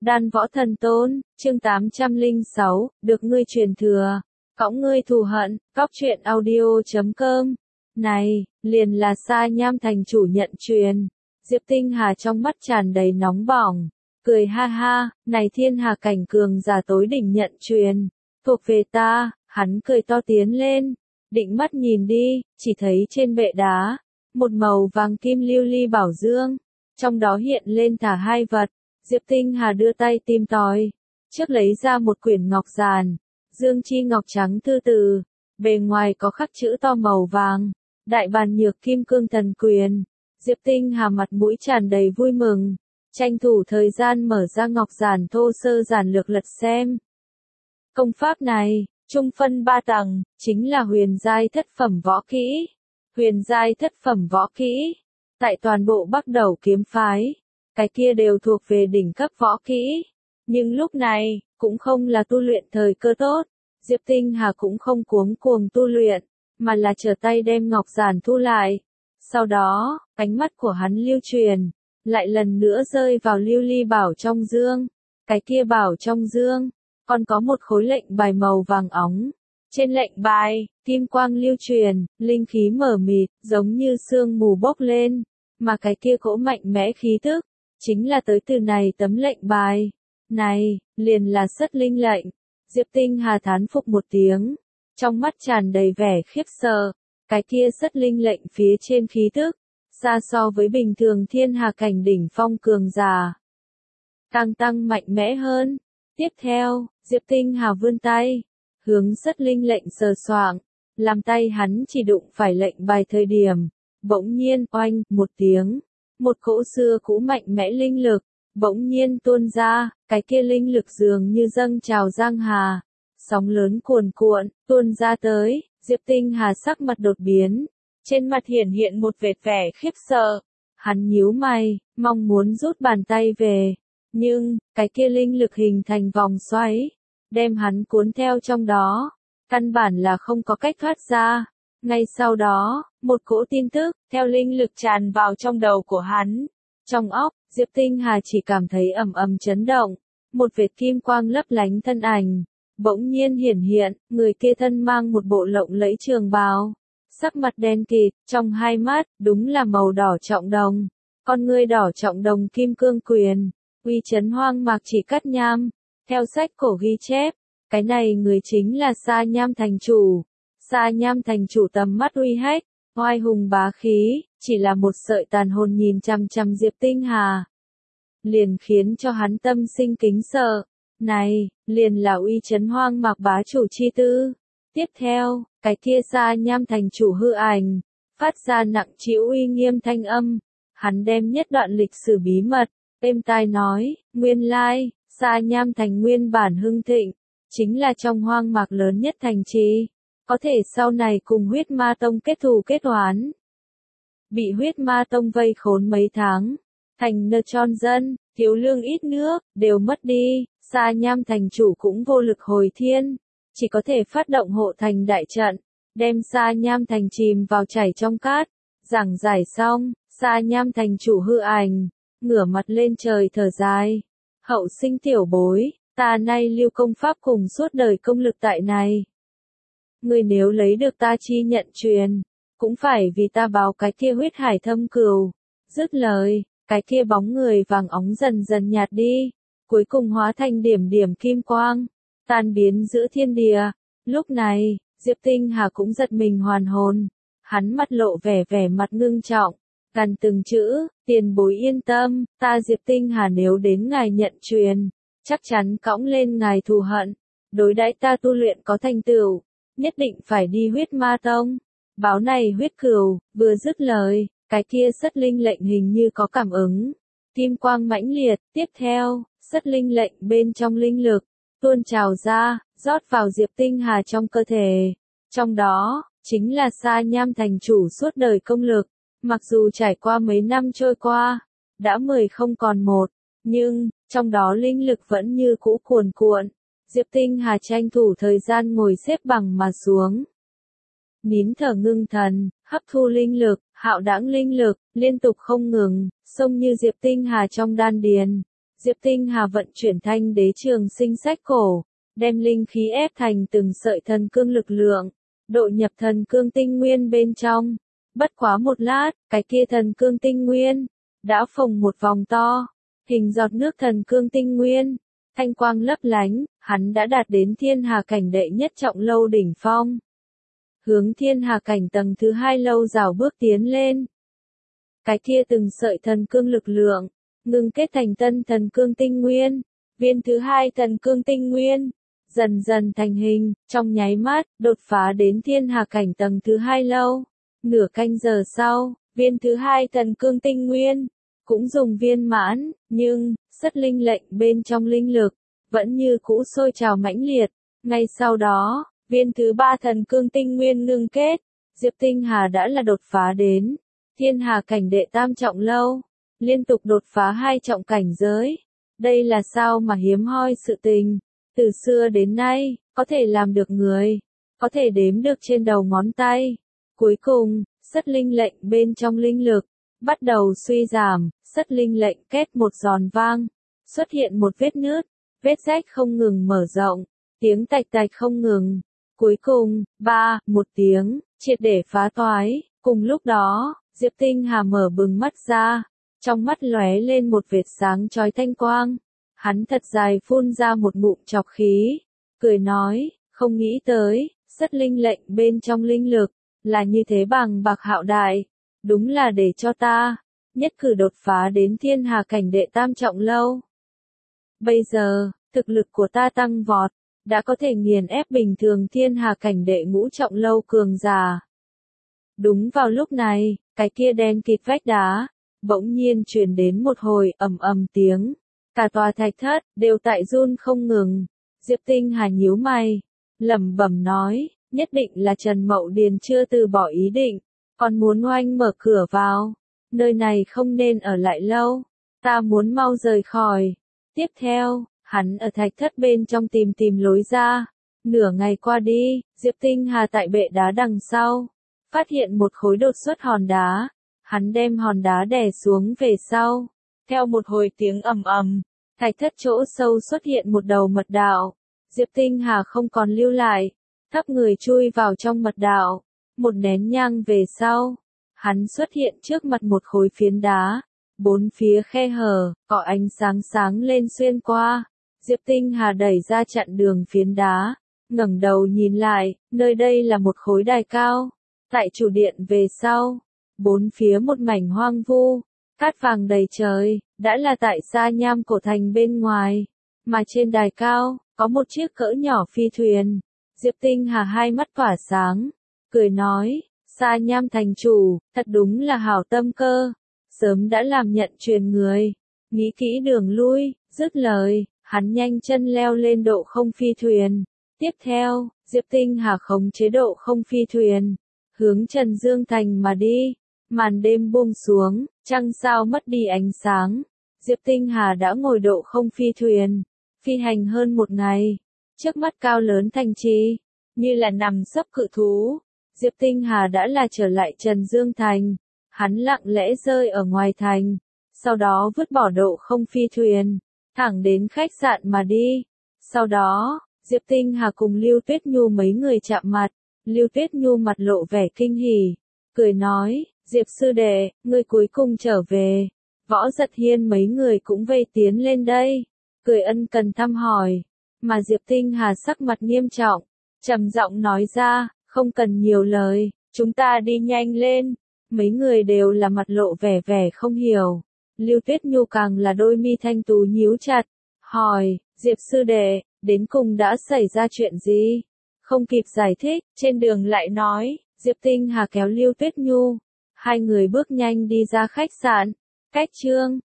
Đan Võ Thần Tôn, chương 806, được ngươi truyền thừa, cõng ngươi thù hận, Cóc truyện audio.com. Này, liền là Sa Nham thành chủ nhận truyền. Diệp Tinh Hà trong mắt tràn đầy nóng bỏng, cười ha ha, này thiên hà cảnh cường giả tối đỉnh nhận truyền, thuộc về ta. Hắn cười to tiến lên, định mắt nhìn đi, chỉ thấy trên bệ đá, một màu vàng kim lưu ly bảo dương, trong đó hiện lên thả hai vật. Diệp Tinh Hà đưa tay tìm tòi, trước lấy ra một quyển ngọc giản, dương chi ngọc trắng thư từ, bề ngoài có khắc chữ to màu vàng, đại bàn nhược kim cương thần quyền. Diệp Tinh Hà mặt mũi tràn đầy vui mừng, tranh thủ thời gian mở ra ngọc giản thô sơ giản lược lật xem. Công pháp này, trung phân 3 tầng, chính là huyền giai thất phẩm võ kỹ. Huyền giai thất phẩm võ kỹ, tại toàn bộ Bắc Đầu kiếm phái, cái kia đều thuộc về đỉnh cấp võ kỹ. Nhưng lúc này, cũng không là tu luyện thời cơ tốt, Diệp Tinh Hà cũng không cuống cuồng tu luyện, mà là trở tay đem ngọc giản thu lại. Sau đó, ánh mắt của hắn lưu truyền, lại lần nữa rơi vào lưu ly bảo trong dương. Cái kia bảo trong dương, còn có một khối lệnh bài màu vàng óng. Trên lệnh bài, kim quang lưu truyền, linh khí mờ mịt, giống như sương mù bốc lên, mà cái kia cỗ mạnh mẽ khí tức, chính là tới từ này tấm lệnh bài. Này, liền là Sất Linh lệnh. Diệp Tinh Hà thán phục một tiếng, trong mắt tràn đầy vẻ khiếp sợ, cái kia Sất Linh lệnh phía trên khí tức, xa so với bình thường thiên hà cảnh đỉnh phong cường giả, càng tăng mạnh mẽ hơn. Tiếp theo, Diệp Tinh Hà vươn tay, hướng Sất Linh lệnh sờ soạng, làm tay hắn chỉ đụng phải lệnh bài thời điểm, bỗng nhiên oanh một tiếng, một cỗ xưa cũ mạnh mẽ linh lực bỗng nhiên tuôn ra, cái kia linh lực dường như dâng trào giang hà, sóng lớn cuồn cuộn tuôn ra tới. Diệp Tinh Hà sắc mặt đột biến, trên mặt hiện một vệt vẻ khiếp sợ, hắn nhíu mày, mong muốn rút bàn tay về, nhưng cái kia linh lực hình thành vòng xoáy, đem hắn cuốn theo trong đó, căn bản là không có cách thoát ra. Ngay sau đó, một cỗ tin tức theo linh lực tràn vào trong đầu của hắn. Trong óc, Diệp Tinh Hà chỉ cảm thấy ầm ầm chấn động, một vệt kim quang lấp lánh thân ảnh bỗng nhiên hiển hiện, người kia thân mang một bộ lộng lẫy trường bào, sắc mặt đen kịt, trong hai mắt đúng là màu đỏ trọng đồng, con ngươi đỏ trọng đồng kim cương quyền, uy chấn hoang mạc chỉ cắt nham. Theo sách cổ ghi chép, cái này người chính là Sa Nham thành chủ. Sa Nham thành chủ tầm mắt uy hách, oai hùng bá khí, chỉ là một sợi tàn hồn nhìn chằm chằm Diệp Tinh Hà, liền khiến cho hắn tâm sinh kính sợ. Này, liền là uy chấn hoang mạc bá chủ chi tư. Tiếp theo, cái kia Sa Nham thành chủ hư ảnh, phát ra nặng trĩu uy nghiêm thanh âm, hắn đem nhất đoạn lịch sử bí mật, êm tai nói, nguyên lai, Sa Nham thành nguyên bản hưng thịnh, chính là trong hoang mạc lớn nhất thành trì, có thể sau này cùng huyết ma tông kết thù kết oán. Bị huyết ma tông vây khốn mấy tháng, thành nợ tròn dân, thiếu lương ít nước, đều mất đi, Sa Nham thành chủ cũng vô lực hồi thiên, chỉ có thể phát động hộ thành đại trận, đem Sa Nham thành chìm vào chảy trong cát. Giảng giải xong, Sa Nham thành chủ hư ảnh, ngửa mặt lên trời thở dài, hậu sinh tiểu bối, ta nay lưu công pháp cùng suốt đời công lực tại này. Ngươi nếu lấy được ta chi nhận truyền, cũng phải vì ta báo cái kia huyết hải thâm cừu. Dứt lời, cái kia bóng người vàng óng dần dần nhạt đi, cuối cùng hóa thành điểm điểm kim quang, tan biến giữa thiên địa. Lúc này, Diệp Tinh Hà cũng giật mình hoàn hồn, hắn mặt lộ vẻ mặt ngưng trọng, gằn từng chữ, tiền bối yên tâm, ta Diệp Tinh Hà nếu đến ngài nhận truyền, chắc chắn cõng lên ngài thù hận, đối đãi ta tu luyện có thành tựu, nhất định phải đi huyết ma tông, báo này huyết cừu. Vừa dứt lời, cái kia Sất Linh lệnh hình như có cảm ứng, kim quang mãnh liệt. Tiếp theo, Sất Linh lệnh bên trong linh lực tuôn trào ra, rót vào Diệp Tinh Hà trong cơ thể. Trong đó, chính là Sa Nham thành chủ suốt đời công lực, mặc dù trải qua mấy năm trôi qua, đã 10 không còn một, nhưng trong đó linh lực vẫn như cũ cuồn cuộn. Diệp Tinh Hà tranh thủ thời gian ngồi xếp bằng mà xuống, nín thở ngưng thần, hấp thu linh lực, hạo đãng linh lực, liên tục không ngừng, xông như Diệp Tinh Hà trong đan điền. Diệp Tinh Hà vận chuyển Thanh Đế Trường Sinh sách cổ, đem linh khí ép thành từng sợi thần cương lực lượng, độ nhập thần cương tinh nguyên bên trong. Bất quá một lát, cái kia thần cương tinh nguyên đã phồng một vòng to, hình giọt nước thần cương tinh nguyên, thanh quang lấp lánh, hắn đã đạt đến thiên hà cảnh đệ nhất trọng lâu đỉnh phong. Hướng thiên hà cảnh tầng thứ 2 lâu rào bước tiến lên. Cái kia từng sợi thần cương lực lượng, ngưng kết thành tân thần cương tinh nguyên, viên thứ 2 thần cương tinh nguyên, dần dần thành hình, trong nháy mắt, đột phá đến thiên hà cảnh tầng thứ 2 lâu. Nửa canh giờ sau, viên thứ 2 thần cương tinh nguyên, cũng dùng viên mãn, nhưng, sất linh lệnh bên trong linh lực, vẫn như cũ sôi trào mãnh liệt. Ngay sau đó, viên thứ 3 thần cương tinh nguyên ngưng kết, Diệp Tinh Hà đã là đột phá đến thiên hà cảnh đệ tam trọng lâu, liên tục đột phá 2 trọng cảnh giới. Đây là sao mà hiếm hoi sự tình, từ xưa đến nay, có thể làm được người, có thể đếm được trên đầu ngón tay. Cuối cùng, sất linh lệnh bên trong linh lực, bắt đầu suy giảm, sất linh lệnh két một giòn vang, xuất hiện một vết nứt, vết rách không ngừng mở rộng, tiếng tạch tạch không ngừng. Cuối cùng, một tiếng, triệt để phá toái. Cùng lúc đó, Diệp Tinh Hà mở bừng mắt ra, trong mắt lóe lên một vệt sáng chói thanh quang. Hắn thật dài phun ra một ngụm trọc khí, cười nói, không nghĩ tới, sất linh lệnh bên trong linh lực, là như thế bằng bạc hạo đại, đúng là để cho ta, nhất cử đột phá đến thiên hà cảnh đệ tam trọng lâu. Bây giờ, thực lực của ta tăng vọt, đã có thể nghiền ép bình thường thiên hà cảnh đệ ngũ trọng lâu cường giả. Đúng vào lúc này, cái kia đen kịt vách đá, bỗng nhiên truyền đến một hồi ầm ầm tiếng. Cả tòa thạch thất, đều tại run không ngừng. Diệp Tinh Hà nhíu mày, lẩm bẩm nói, nhất định là Trần Mậu Điền chưa từ bỏ ý định, còn muốn oanh mở cửa vào. Nơi này không nên ở lại lâu, ta muốn mau rời khỏi. Tiếp theo, hắn ở thạch thất bên trong tìm lối ra. Nửa ngày qua đi, Diệp Tinh Hà tại bệ đá đằng sau, phát hiện một khối đột xuất hòn đá. Hắn đem hòn đá đè xuống về sau. Theo một hồi tiếng ầm ầm, thạch thất chỗ sâu xuất hiện một đầu mật đạo. Diệp Tinh Hà không còn lưu lại, thấp người chui vào trong mật đạo. Một nén nhang về sau, hắn xuất hiện trước mặt một khối phiến đá. Bốn phía khe hở, có ánh sáng sáng lên xuyên qua. Diệp Tinh Hà đẩy ra chặn đường phiến đá, ngẩng đầu nhìn lại, nơi đây là một khối đài cao. Tại chủ điện về sau, bốn phía một mảnh hoang vu, cát vàng đầy trời, đã là tại Sa Nham cổ thành bên ngoài, mà trên đài cao, có một chiếc cỡ nhỏ phi thuyền. Diệp Tinh Hà hai mắt tỏa sáng, cười nói, Sa Nham thành chủ, thật đúng là hảo tâm cơ, sớm đã làm nhận truyền người, nghĩ kỹ đường lui. Dứt lời, hắn nhanh chân leo lên độ không phi thuyền. Tiếp theo, Diệp Tinh Hà khống chế độ không phi thuyền, hướng Trần Dương Thành mà đi. Màn đêm buông xuống, trăng sao mất đi ánh sáng. Diệp Tinh Hà đã ngồi độ không phi thuyền, phi hành hơn một ngày. Trước mắt cao lớn thành trì, như là nằm sấp cự thú. Diệp Tinh Hà đã là trở lại Trần Dương Thành. Hắn lặng lẽ rơi ở ngoài thành, sau đó vứt bỏ độ không phi thuyền, thẳng đến khách sạn mà đi. Sau đó, Diệp Tinh Hà cùng Lưu Tuyết Nhu mấy người chạm mặt. Lưu Tuyết Nhu mặt lộ vẻ kinh hỉ, cười nói, Diệp sư đệ, ngươi cuối cùng trở về. Võ Giật Hiên mấy người cũng vây tiến lên đây, cười ân cần thăm hỏi. Mà Diệp Tinh Hà sắc mặt nghiêm trọng, trầm giọng nói ra, không cần nhiều lời, chúng ta đi nhanh lên. Mấy người đều là mặt lộ vẻ không hiểu. Lưu Tuyết Nhu càng là đôi mi thanh tú nhíu chặt, hỏi, Diệp sư đệ, đến cùng đã xảy ra chuyện gì? Không kịp giải thích, trên đường lại nói, Diệp Tinh Hà kéo Lưu Tuyết Nhu. Hai người bước nhanh đi ra khách sạn. Cách chương